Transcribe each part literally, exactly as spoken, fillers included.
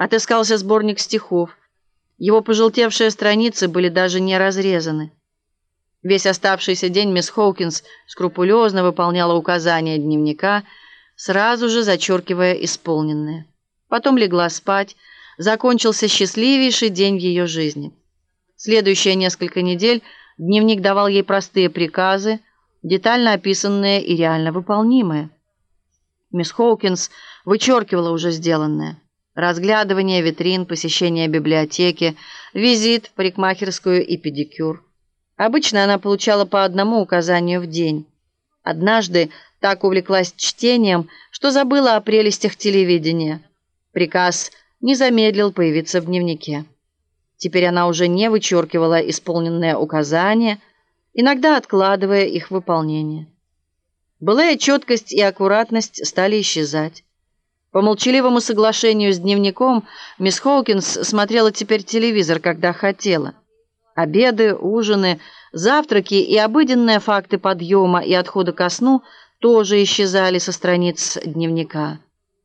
Отыскался сборник стихов. Его пожелтевшие страницы были даже не разрезаны. Весь оставшийся день мисс Хоукинс скрупулезно выполняла указания дневника, сразу же зачеркивая исполненное. Потом легла спать. Закончился счастливейший день в ее жизни. Следующие несколько недель дневник давал ей простые приказы, детально описанные и реально выполнимые. Мисс Хоукинс вычеркивала уже сделанное. Разглядывание витрин, посещение библиотеки, визит в парикмахерскую и педикюр. Обычно она получала по одному указанию в день. Однажды так увлеклась чтением, что забыла о прелестях телевидения. Приказ не замедлил появиться в дневнике. Теперь она уже не вычеркивала исполненные указания, иногда откладывая их выполнение. Былая четкость и аккуратность стали исчезать. По молчаливому соглашению с дневником мисс Хоукинс смотрела теперь телевизор, когда хотела. Обеды, ужины, завтраки и обыденные факты подъема и отхода ко сну тоже исчезали со страниц дневника.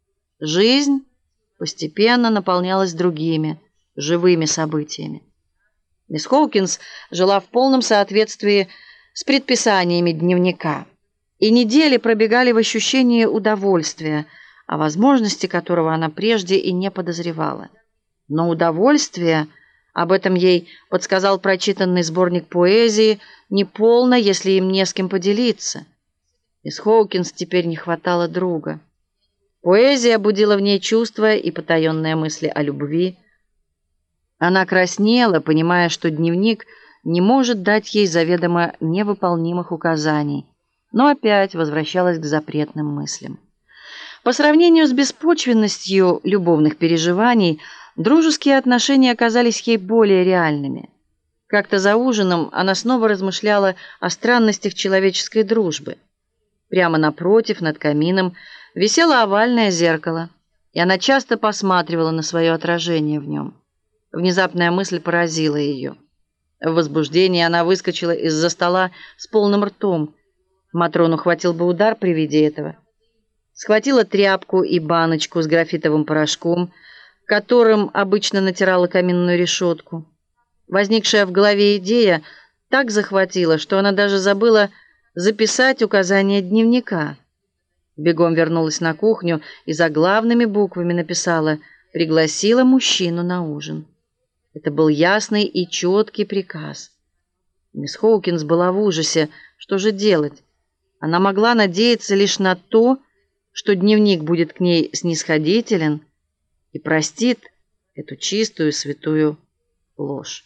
Жизнь постепенно наполнялась другими, живыми событиями. Мисс Хоукинс жила в полном соответствии с предписаниями дневника, и недели пробегали в ощущении удовольствия, о возможности которого она прежде и не подозревала. Но удовольствие, об этом ей подсказал прочитанный сборник поэзии, неполно, если им не с кем поделиться. Мисс Хоукинс теперь не хватало друга. Поэзия будила в ней чувства и потаенные мысли о любви. Она краснела, понимая, что дневник не может дать ей заведомо невыполнимых указаний, но опять возвращалась к запретным мыслям. По сравнению с беспочвенностью любовных переживаний, дружеские отношения оказались ей более реальными. Как-то за ужином она снова размышляла о странностях человеческой дружбы. Прямо напротив, над камином, висело овальное зеркало, и она часто посматривала на свое отражение в нем. Внезапная мысль поразила ее. В возбуждении она выскочила из-за стола с полным ртом. Матрону хватил бы удар при виде этого. Схватила тряпку и баночку с графитовым порошком, которым обычно натирала каминную решетку. Возникшая в голове идея так захватила, что она даже забыла записать указания дневника. Бегом вернулась на кухню и заглавными буквами написала «Пригласила мужчину на ужин». Это был ясный и четкий приказ. Мисс Хоукинс была в ужасе. Что же делать? Она могла надеяться лишь на то, что дневник будет к ней снисходителен и простит эту чистую, святую ложь.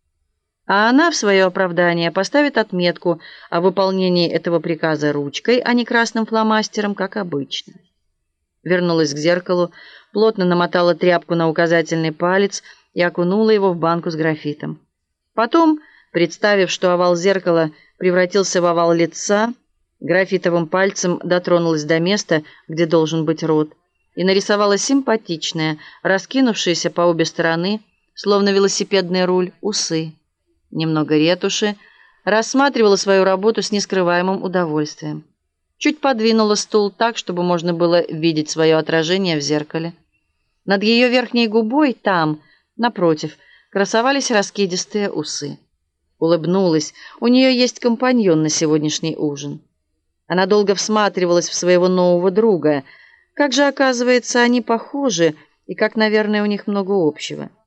А она в свое оправдание поставит отметку о выполнении этого приказа ручкой, а не красным фломастером, как обычно. Вернулась к зеркалу, плотно намотала тряпку на указательный палец и окунула его в банку с графитом. Потом, представив, что овал зеркала превратился в овал лица, графитовым пальцем дотронулась до места, где должен быть рот, и нарисовала симпатичное, раскинувшееся по обе стороны, словно велосипедный руль, усы. Немного ретуши, рассматривала свою работу с нескрываемым удовольствием. Чуть подвинула стул так, чтобы можно было видеть свое отражение в зеркале. Над ее верхней губой, там, напротив, красовались раскидистые усы. Улыбнулась. У нее есть компаньон на сегодняшний ужин. Она долго всматривалась в своего нового друга. Как же, оказывается, они похожи, и как, наверное, у них много общего.